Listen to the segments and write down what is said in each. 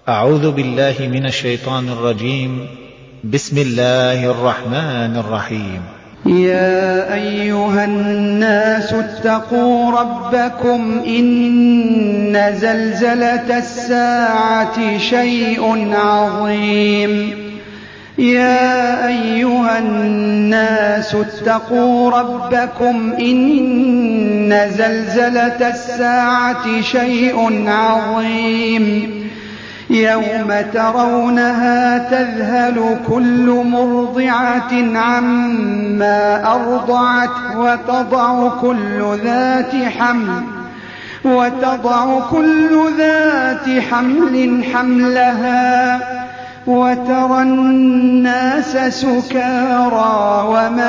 أعوذ بالله من الشيطان الرجيم. بسم الله الرحمن الرحيم. يا أيها الناس اتقوا ربكم إن زلزلة الساعة شيء عظيم. يا أيها الناس اتقوا ربكم إن زلزلة الساعة شيء عظيم. يوم ترونها تذهل كل مرضعة عما أرضعت وتضع كل ذات حمل حملها وترى الناس سكارى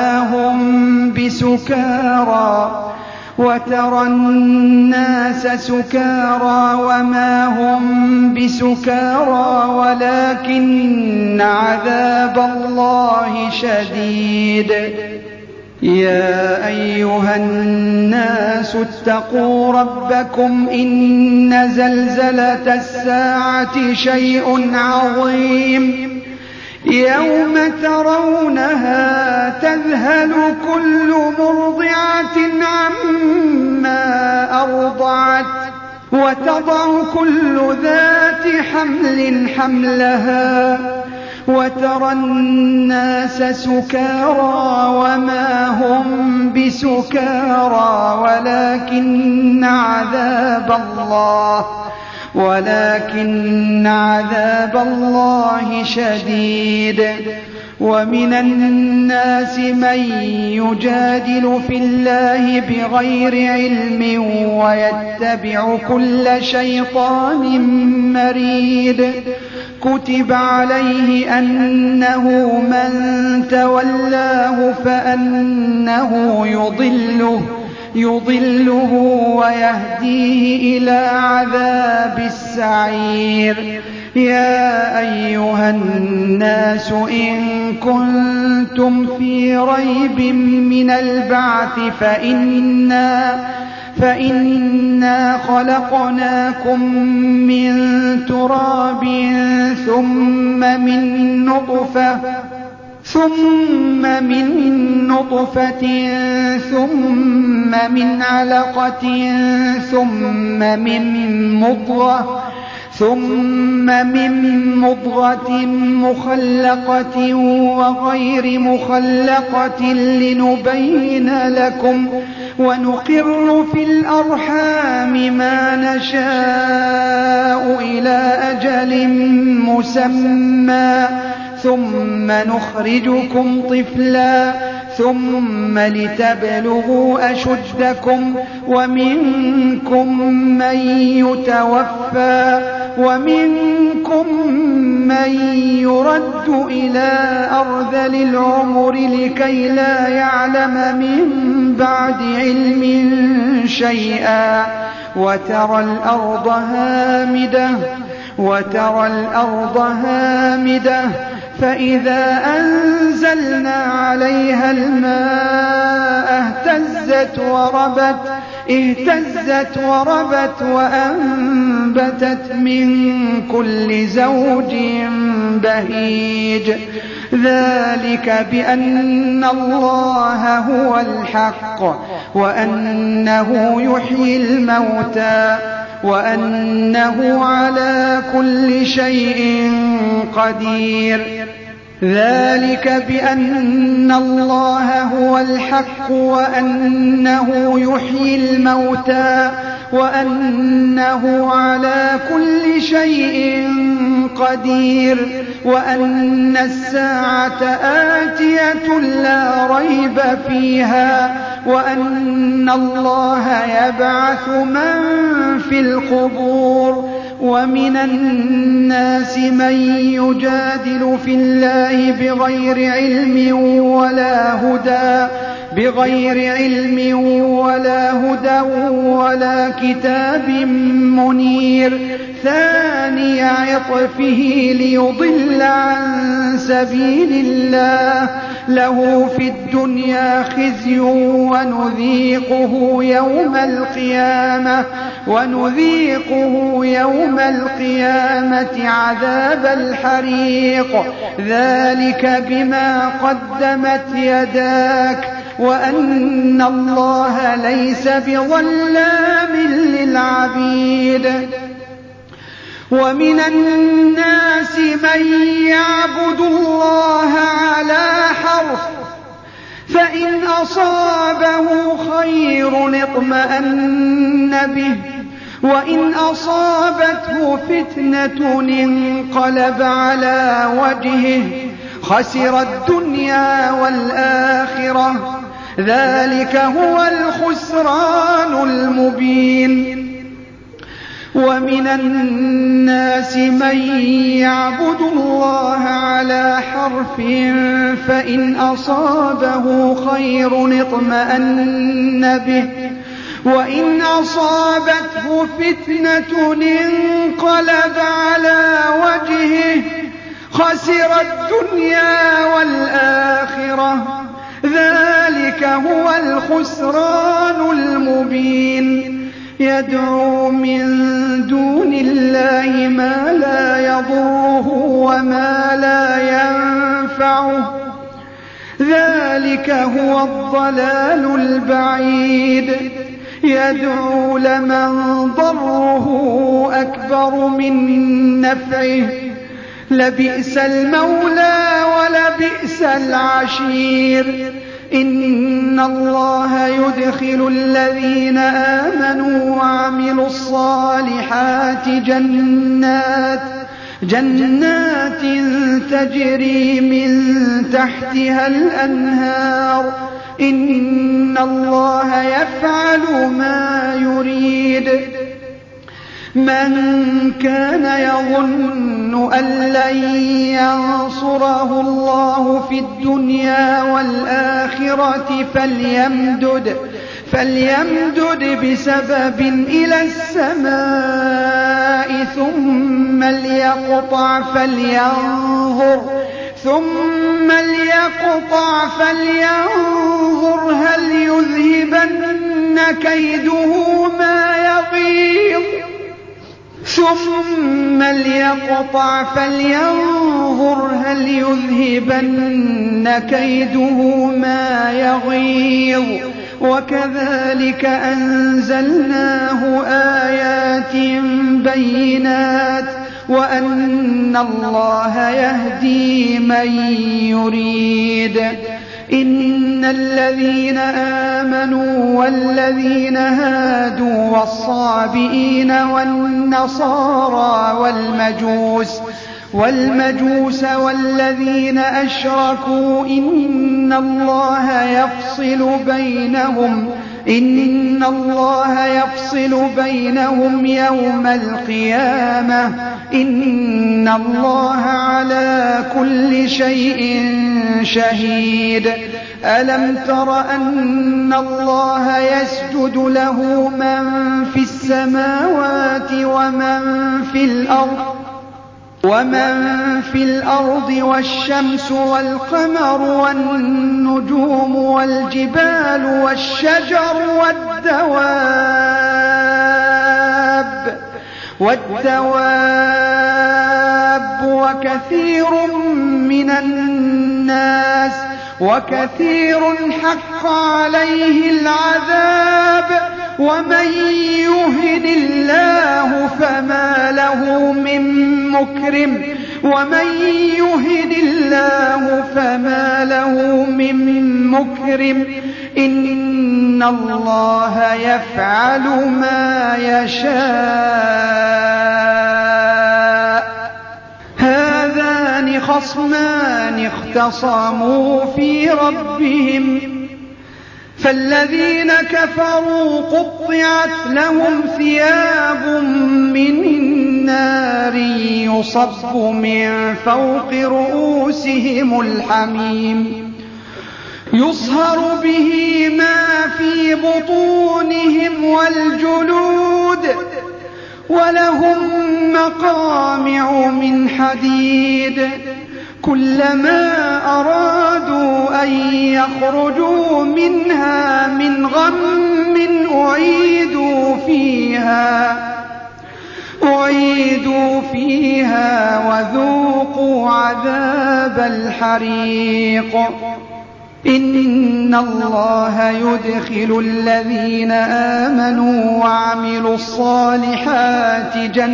وما هم بسكارى ولكن عذاب الله شديد. يا أيها الناس اتقوا ربكم إن زلزلة الساعة شيء عظيم. يوم ترونها تذهل كل مرضعة عما أرضعت وتضع كل ذات حمل حملها وترى الناس سكارى وما هم بسكارى ولكن عذاب الله شديد. ومن الناس من يجادل في الله بغير علم ويتبع كل شيطان مريد. كتب عليه أنه من تولاه فأنه يضله ويهديه إلى عذاب السعير. يا أيها الناس إن كنتم في ريب من البعث فإنا خلقناكم من تراب ثم من نطفة ثم من علقة ثم من مضغة مخلقة وغير مخلقة لنبين لكم ونقر في الأرحام ما نشاء إلى أجل مسمى ثم نخرجكم طفلا ثم لتبلغوا أشدكم ومنكم من يتوفى ومنكم من يرد إلى أرذل العمر لكي لا يعلم من بعد علم شيئا. وترى الأرض هامدة فإذا أنزلنا عليها الماء اهتزت وربت وأنبتت من كل زوج بهيج. ذلك بأن الله هو الحق وأنه يحيي الموتى وأنه على كل شيء قدير. ذلك بأن الله هو الحق وأنه يحيي الموتى وأنه على كل شيء قدير وأن الساعة آتية لا ريب فيها وأن الله يبعث من في القبور. ومن الناس من يجادل في الله بغير علم ولا هدى ولا كتاب منير. ثاني عطفه ليضل عن سبيل الله له في الدنيا خزي ونذيقه يوم القيامة ونذيقه يوم القيامة عذاب الحريق ذلك بما قدمت يداك وأن الله ليس بظلام للعبيد ومن الناس من يعبد الله على حرف فإن أصابه خير اطمأن به وإن أصابته فتنة انقلب على وجهه خسر الدنيا والآخرة ذلك هو الخسران المبين ومن الناس من يعبد الله على حرف فإن أصابه خير اطمأن به وإن أصابته فتنة انقلب على وجهه خسر الدنيا والآخرة ذلك هو الخسران المبين يدعو من دون الله ما لا يضره وما لا ينفعه ذلك هو الضلال البعيد يدعو لمن ضره أكبر من نفعه لبئس المولى ولبئس العشير إن الله يدخل الذين آمنوا وعملوا الصالحات جنات تجري من تحتها الأنهار إن الله يفعل ما يريد من كان يظن أن لن ينصره الله في الدنيا والآخرة فليمدد بسبب إلى السماء ثم ليقطع فلينظر هل يذهبن كيده ما يغيظ ثم ليقطع فلينظر هل يذهبن كيده ما يغيظ وكذلك أنزلناه آيات بينات وأن الله يهدي من يريد إن الذين آمنوا والذين هادوا والصابئين والنصارى والمجوس والذين أشركوا إن الله يفصل بينهم يوم القيامة إن الله على كل شيء شهيد ألم تر أن الله يسجد له من في السماوات ومن في الأرض والشمس والقمر والنجوم والجبال والشجر والدواب وكثير من الناس وكثير حق عليه العذاب ومن يهن الله فما له من مكرم إن الله يفعل ما يشاء هذان خصمان اختصموا في ربهم فالذين كفروا قطعت لهم ثياب من نار يصب من فوق رؤوسهم الحميم يصهر به ما في بطونهم والجلود ولهم مقامع من حديد كلما أرادوا أن يخرجوا منها من غم أعيدوا فيها وذوقوا عذاب الحريق إن الله يدخل الذين آمنوا وعملوا الصالحات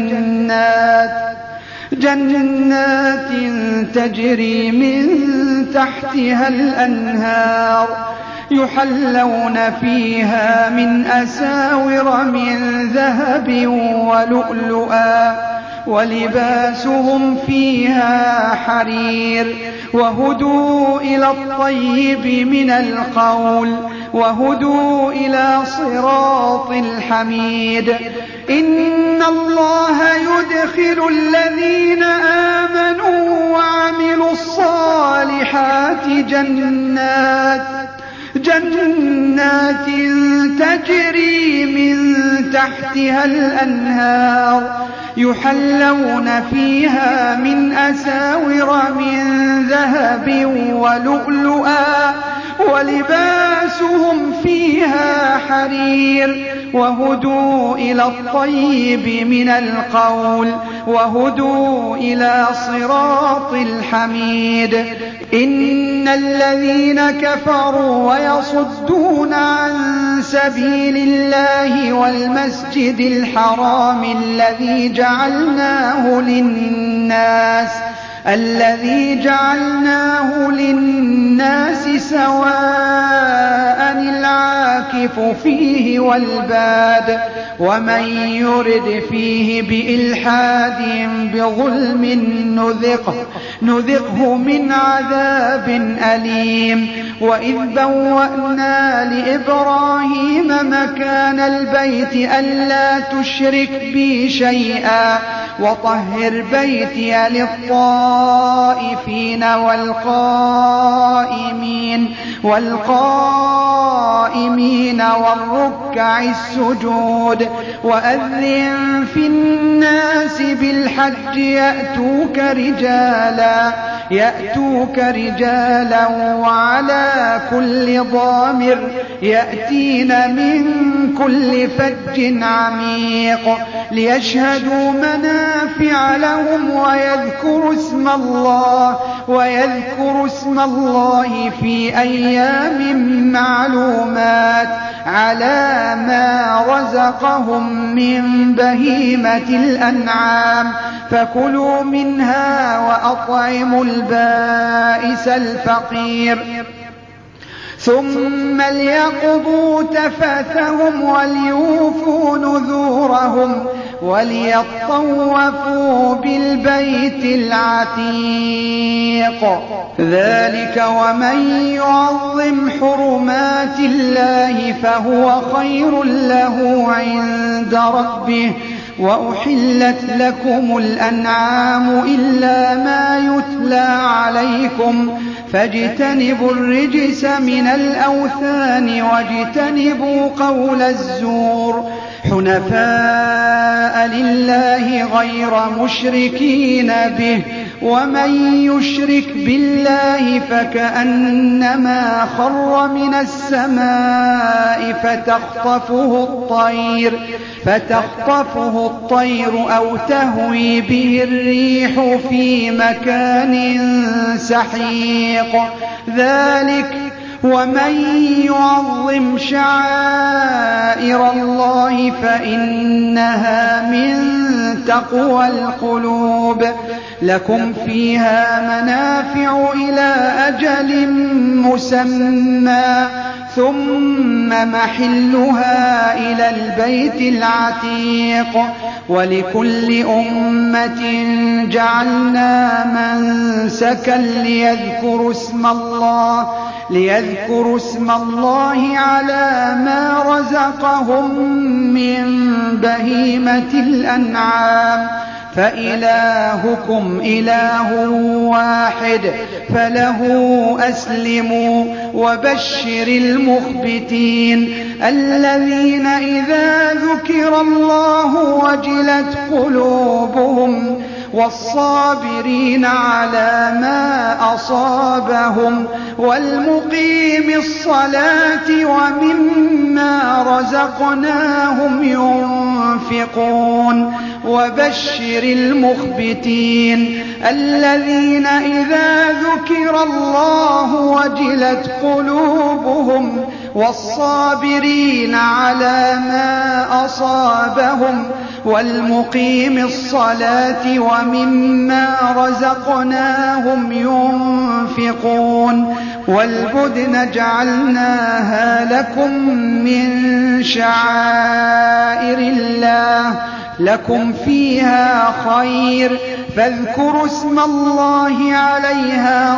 جنات تجري من تحتها الأنهار يحلون فيها من أساور من ذهب ولؤلؤا ولباسهم فيها حرير وهدوا إلى الطيب من القول وهدوا إلى صراط الحميد إن الله يدخل الذين آمنوا وعملوا الصالحات جنات تجري من تحتها الأنهار يحلون فيها من أساور من ذهب ولؤلؤا ولباسهم فيها حرير وهدوا إلى الطيب من القول وهدوا إلى صراط الحميد إن الذين كفروا ويصدون عن سبيل الله والمسجد الحرام الذي جعلناه للناس سواء العاكف فيه والباد ومن يرد فيه بإلحاد بظلم نذقه من عذاب أليم وإذ بوأنا لإبراهيم مكان البيت ألا تشرك بي شيئا وطهر بيتي للطائفين والقائمين والركع السجود وأذن في الناس بالحج يأتوك رجالا وعلى كل ضامر يأتين من كل فج عميق ليشهدوا منافع لهم ويذكروا اسم الله في أيام معلومات على ما رزقهم من بهيمة الأنعام فكلوا منها وأطعموا البائس الفقير ثم ليقضوا تفثهم وليوفوا نذورهم وليطوفوا بالبيت العتيق ذلك ومن يعظم حرمات الله فهو خير له عند ربه وأحلت لكم الأنعام إلا ما يتلى عليكم فاجتنبوا الرجس من الأوثان واجتنبوا قول الزور حنفاء لله غير مشركين به ومن يشرك بالله فكأنما خر من السماء فتخطفه الطير أو تهوي به الريح في مكان سحيق ذلك ومن يعظم شعائر الله فإنها من تقوى القلوب لكم فيها منافع إلى أجل مسمى ثم محلها إلى البيت العتيق ولكل أمة جعلنا منسكا ليذكروا اسم الله على ما رزقهم من بهيمة الأنعام فإلهكم إله واحد فله أسلموا وبشر المخبتين الذين إذا ذكر الله وجلت قلوبهم والصابرين على ما أصابهم والمقيم الصلاة ومما رزقناهم ينفقون وبشر المخبتين الذين إذا ذكر الله وجلت قلوبهم والصابرين على ما أصابهم والمقيم الصلاة ومما رزقناهم ينفقون والبدن جعلناها لكم من شعائر الله لكم فيها خير فاذكروا اسم الله عليها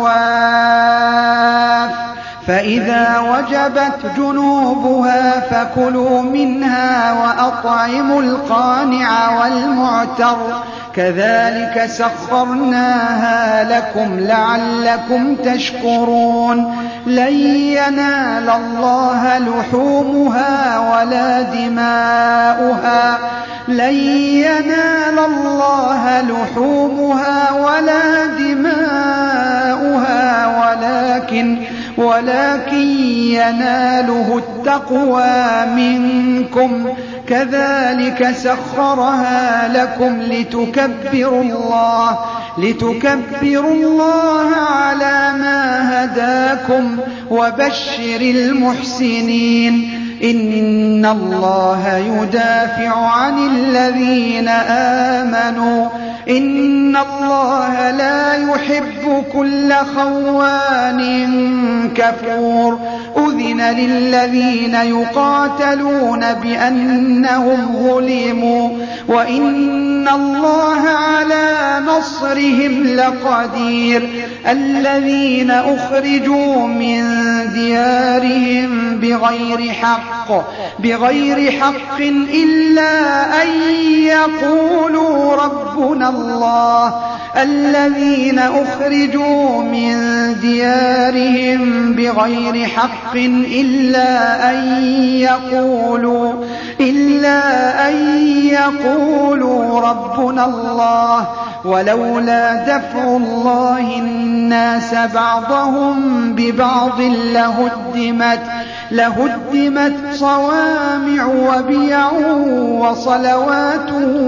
صواف فإذا وجبت جنوبها فكلوا منها وأطعموا القانع والمعتر كذلك سخرناها لكم لعلكم تشكرون لن ينال الله لحومها ولا دماؤها لن ينال الله لحومها ولا دماؤها ولكن يناله التقوى منكم كذلك سخرها لكم لتكبروا الله على ما هداكم وبشر المحسنين إن الله يدافع عن الذين آمنوا إن الله لا يحب كل خوان كفور أذن للذين يقاتلون بأنهم ظلموا وإن الله على نصرهم لقدير الذين أخرجوا من ديارهم بغير حق إلا أن يقولوا ربنا الله الذين أخرجوا من ديارهم بغير حق إلا أن يقولوا ربنا الله ولولا دفع الله الناس بعضهم ببعض لهدمت صوامع وبيع وصلوات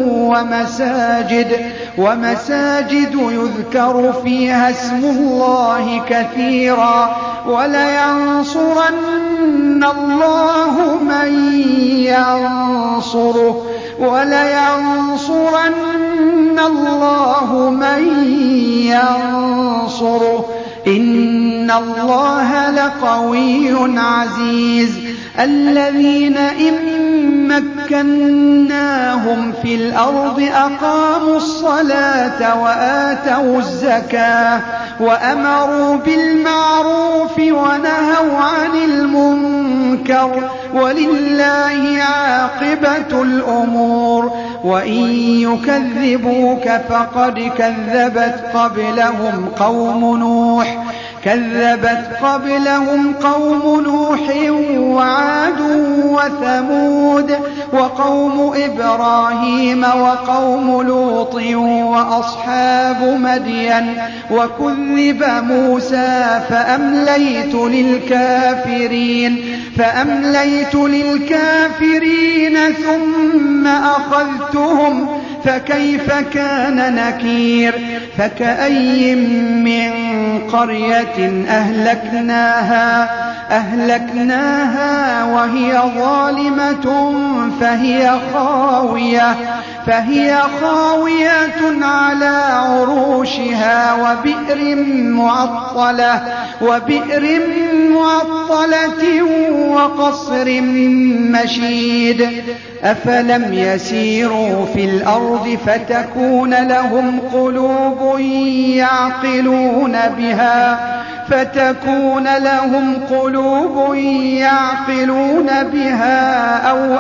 ومساجد يذكر فيها اسم الله كثيرا ولينصرن الله من ينصره إن الله لقوي عزيز الذين إن مكناهم في الأرض أقاموا الصلاة وآتوا الزكاة وأمروا بالمعروف ونهوا عن المنكر ولله عاقبة الأمور وإن يكذبوك فقد كذبت قبلهم قوم نوح وعاد وثمود وقوم إبراهيم وقوم لوط وأصحاب مدين وكذب موسى فأمليت للكافرين ثم أخذتهم فكيف كان نكير فكأي من قرية أهلكناها وهي ظالمة فهي خاوية على عروشها وبئر معطلة وقصر مشيد أفلم يسيروا في الأرض فتكون لهم قلوب يعقلون بها فتكون لهم قلوب يعقلون بها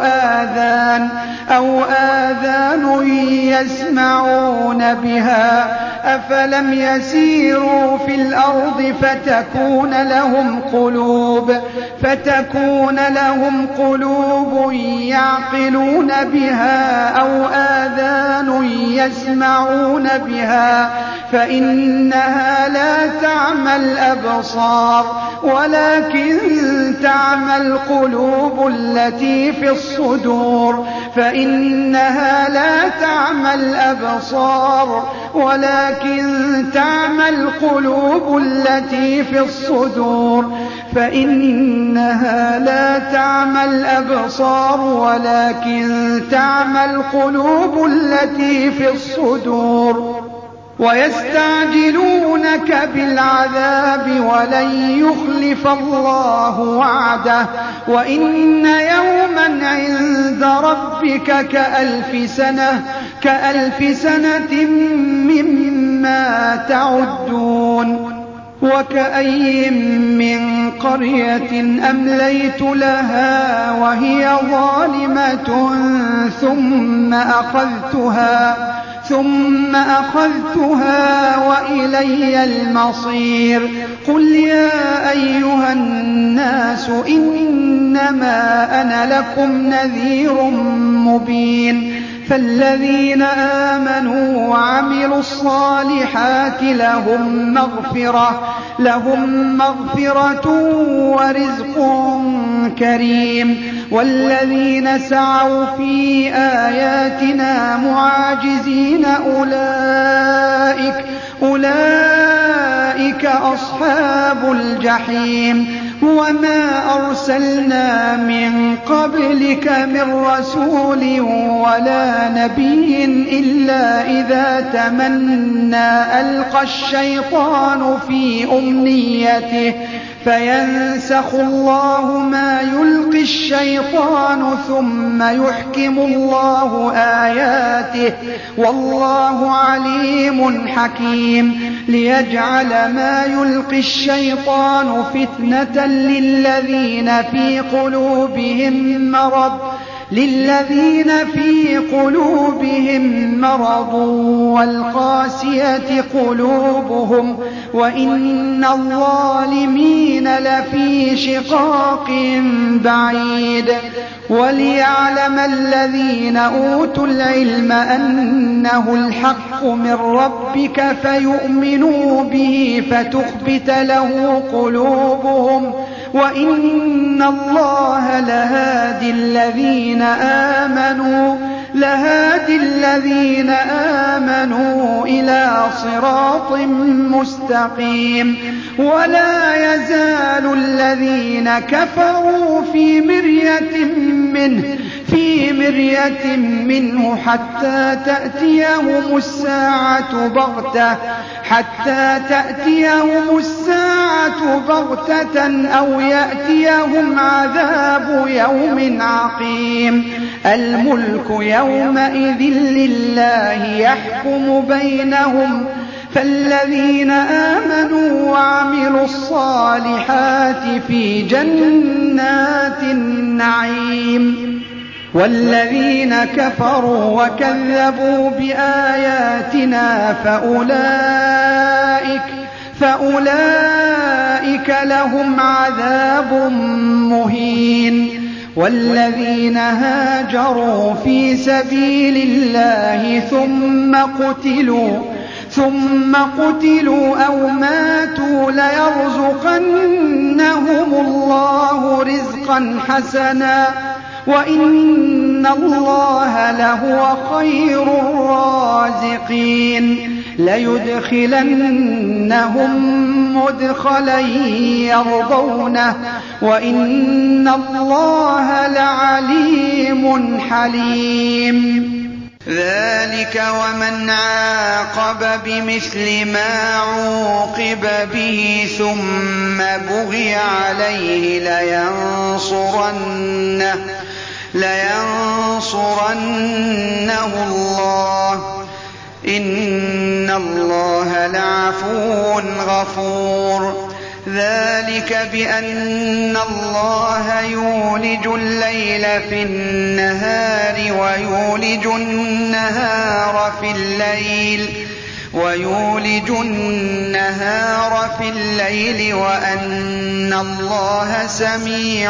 أو آذان يسمعون بها. أفلم يسيروا في الأرض فتكون لهم قلوب يعقلون بها أو آذان يسمعون بها فإنها لا تعمى الأبصار ولكن تعمى القلوب التي في الصدور. فإنها لا تعمى الأبصار ولكن تعمى القلوب التي في الصدور. فإنها لا تعمى الأبصار ولكن تعمى القلوب التي في الصدور. ويستعجلونك بالعذاب ولن يخلف الله وعده وإن يوما عند ربك كألف سنة مما تعدون. وكأي من قرية أمليت لها وهي ظالمة ثم أخذتها وإلي المصير. قل يا أيها الناس إنما أنا لكم نذير مبين. فالذين آمنوا وعملوا الصالحات لهم مغفرة ورزق كريم. والذين سعوا في آياتنا معاجزين أولئك أصحاب الجحيم. وما أرسلنا من قبلك من رسول ولا نبي إلا إذا تمنى ألقى الشيطان في أمنيته فينسخ الله ما يلقي الشيطان ثم يحكم الله آياته والله عليم حكيم. ليجعل ما يلقي الشيطان فتنة للذين في قلوبهم مرض والقاسية قلوبهم وإن الظالمين لفي شقاق بعيد. وليعلم الذين أوتوا العلم أنه الحق من ربك فيؤمنوا به فتخبت له قلوبهم وإن الله لهادي الذين آمنوا إلى صراط مستقيم. ولا يزال الذين كفروا في مرية منه حتى تأتيهم الساعة بغتة أو يأتيهم عذاب يوم عقيم. الملك يومئذ لله يحكم بينهم فالذين آمنوا وعملوا الصالحات في جنات النعيم. والذين كفروا وكذبوا بآياتنا فأولئك لهم عذاب مهين. والذين هاجروا في سبيل الله ثم قتلوا أو ماتوا ليرزقنهم الله رزقا حسنا وإن الله لهو خير الرازقين. ليدخلنهم مدخلا يرضونه وإن الله لعليم حليم. ذلك ومن عاقب بمثل ما عوقب به ثم بغي عليه لينصرنه الله إن الله لعفو غفور. ذلك بأن الله يولج الليل في النهار ويولج النهار في الليل وأن الله سميع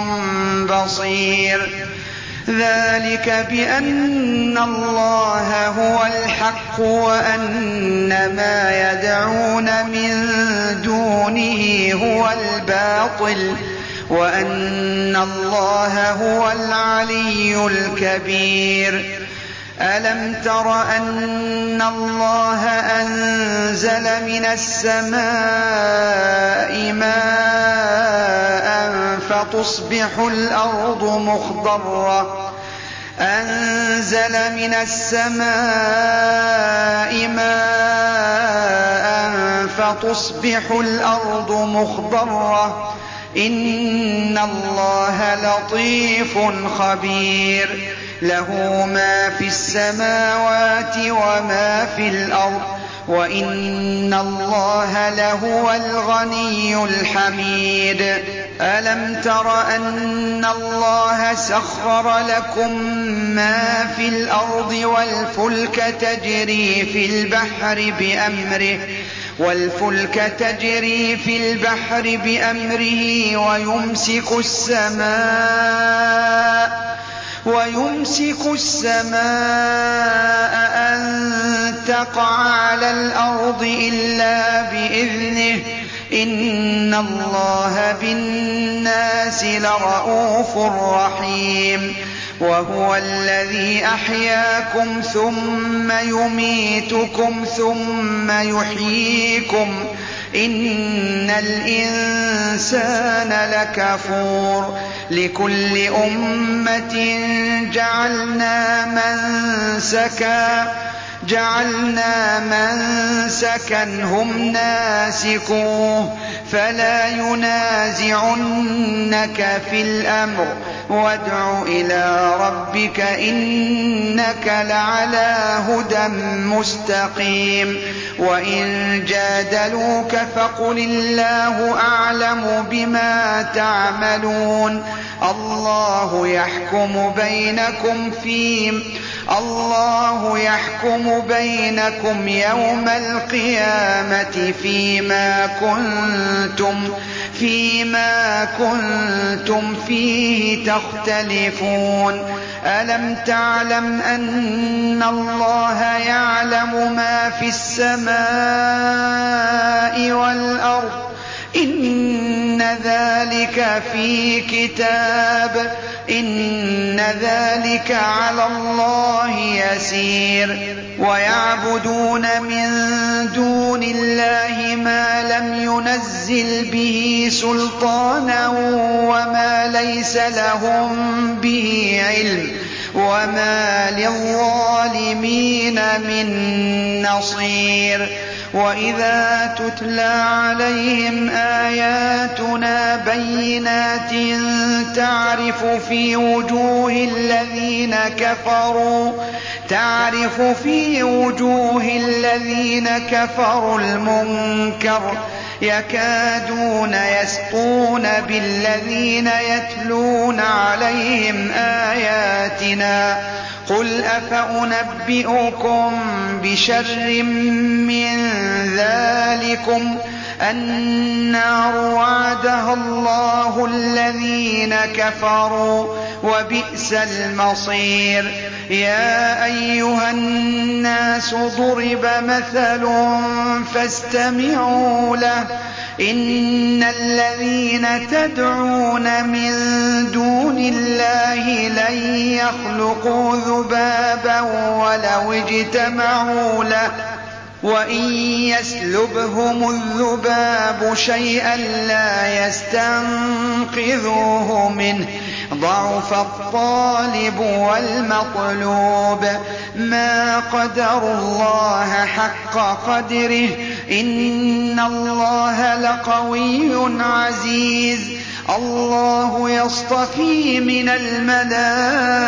بصير ذلك بأن الله هو الحق وأن ما يدعون من دونه هو الباطل وأن الله هو العلي الكبير ألم تر أن الله أنزل من السماء ماء فتصبح الأرض مخضرة إن الله لطيف خبير له ما في السماوات وما في الأرض وإن الله لهو الغني الحميد ألم تر أن الله سخر لكم ما في الأرض والفلك تجري في البحر بأمره ويمسك السماء أن تقع على الأرض إلا بإذنه إن الله بالناس لرءوف رحيم وهو الذي أحياكم ثم يميتكم ثم يحييكم إن الإنسان لكفور لكل أمة جعلنا منسكا هم ناسكوه فلا ينازعنك في الأمر وادع إلى ربك إنك لعلى هدى مستقيم وإن جادلوك فقل الله أعلم بما تعملون الله يحكم بينكم يوم القيامة فيما كنتم فيه تختلفون ألم تعلم أن الله يعلم ما في السماء والأرض إن ذلك في كتاب إن ذلك على الله يسير ويعبدون من دون الله ما لم ينزل به سلطانا وما ليس لهم به علم وما للظالمين من نصير وإذا تتلى عليهم آياتنا بينات تعرف في وجوه الذين كفروا المنكر يكادون يسطون بالذين يتلون عليهم آياتنا قل أفأنبئكم بشر من ذلكم النار وعدها الله الذين كفروا وبئس المصير يا أيها الناس ضرب مثل فاستمعوا له إن الذين تدعون من دون الله لن يخلقوا ذبابا ولو اجتمعوا له وإن يسلبهم الذباب شيئا لا يستنقذوه منه ضعف الطالب والمطلوب ما قدروا الله حق قدره إن الله لقوي عزيز الله يصطفي من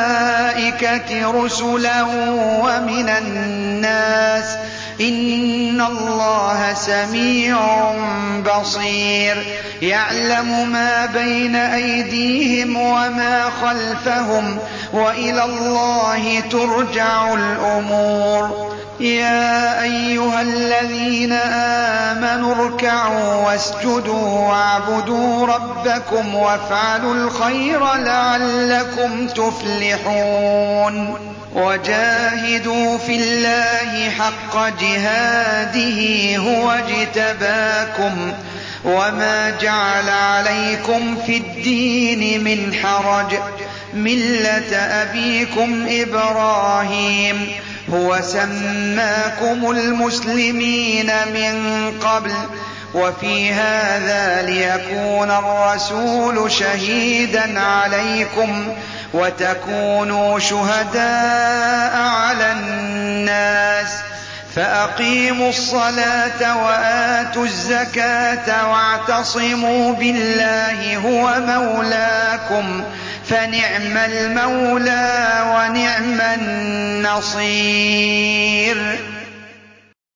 الملائكة رسلا ومن الناس إن إِنَّ اللَّهَ سَمِيعٌ بَصِيرٌ يَعْلَمُ مَا بَيْنَ أَيْدِيهِمْ وَمَا خَلْفَهُمْ وَإِلَى اللَّهِ تُرْجَعُ الْأُمُورُ يَا أَيُّهَا الَّذِينَ آمَنُوا ارْكَعُوا وَاسْجُدُوا وَاعْبُدُوا رَبَّكُمْ وَافْعَلُوا الْخَيْرَ لَعَلَّكُمْ تُفْلِحُونَ وَجَاهِدُوا فِي اللَّهِ حَقَّ جِهَادِهِ هُوَ اجْتَبَاكُمْ وَمَا جَعَلَ عَلَيْكُمْ فِي الدِّينِ مِنْ حَرَجٍ مِلَّةَ أَبِيكُمْ إِبْرَاهِيمَ هُوَ سَمَّاكُمُ الْمُسْلِمِينَ مِنْ قَبْلُ وَفِي هَذَا لِيَكُونَ الرَّسُولُ شَهِيدًا عَلَيْكُمْ وَتَكُونُوا شُهَدَاءَ عَلَى النَّاسِ فَأَقِيمُوا الصَّلَاةَ وَآتُوا الزَّكَاةَ وَاعْتَصِمُوا بِاللَّهِ هُوَ مَوْلَاكُمْ فَنِعْمَ الْمَوْلَىٰ وَنِعْمَ النَّصِيرُ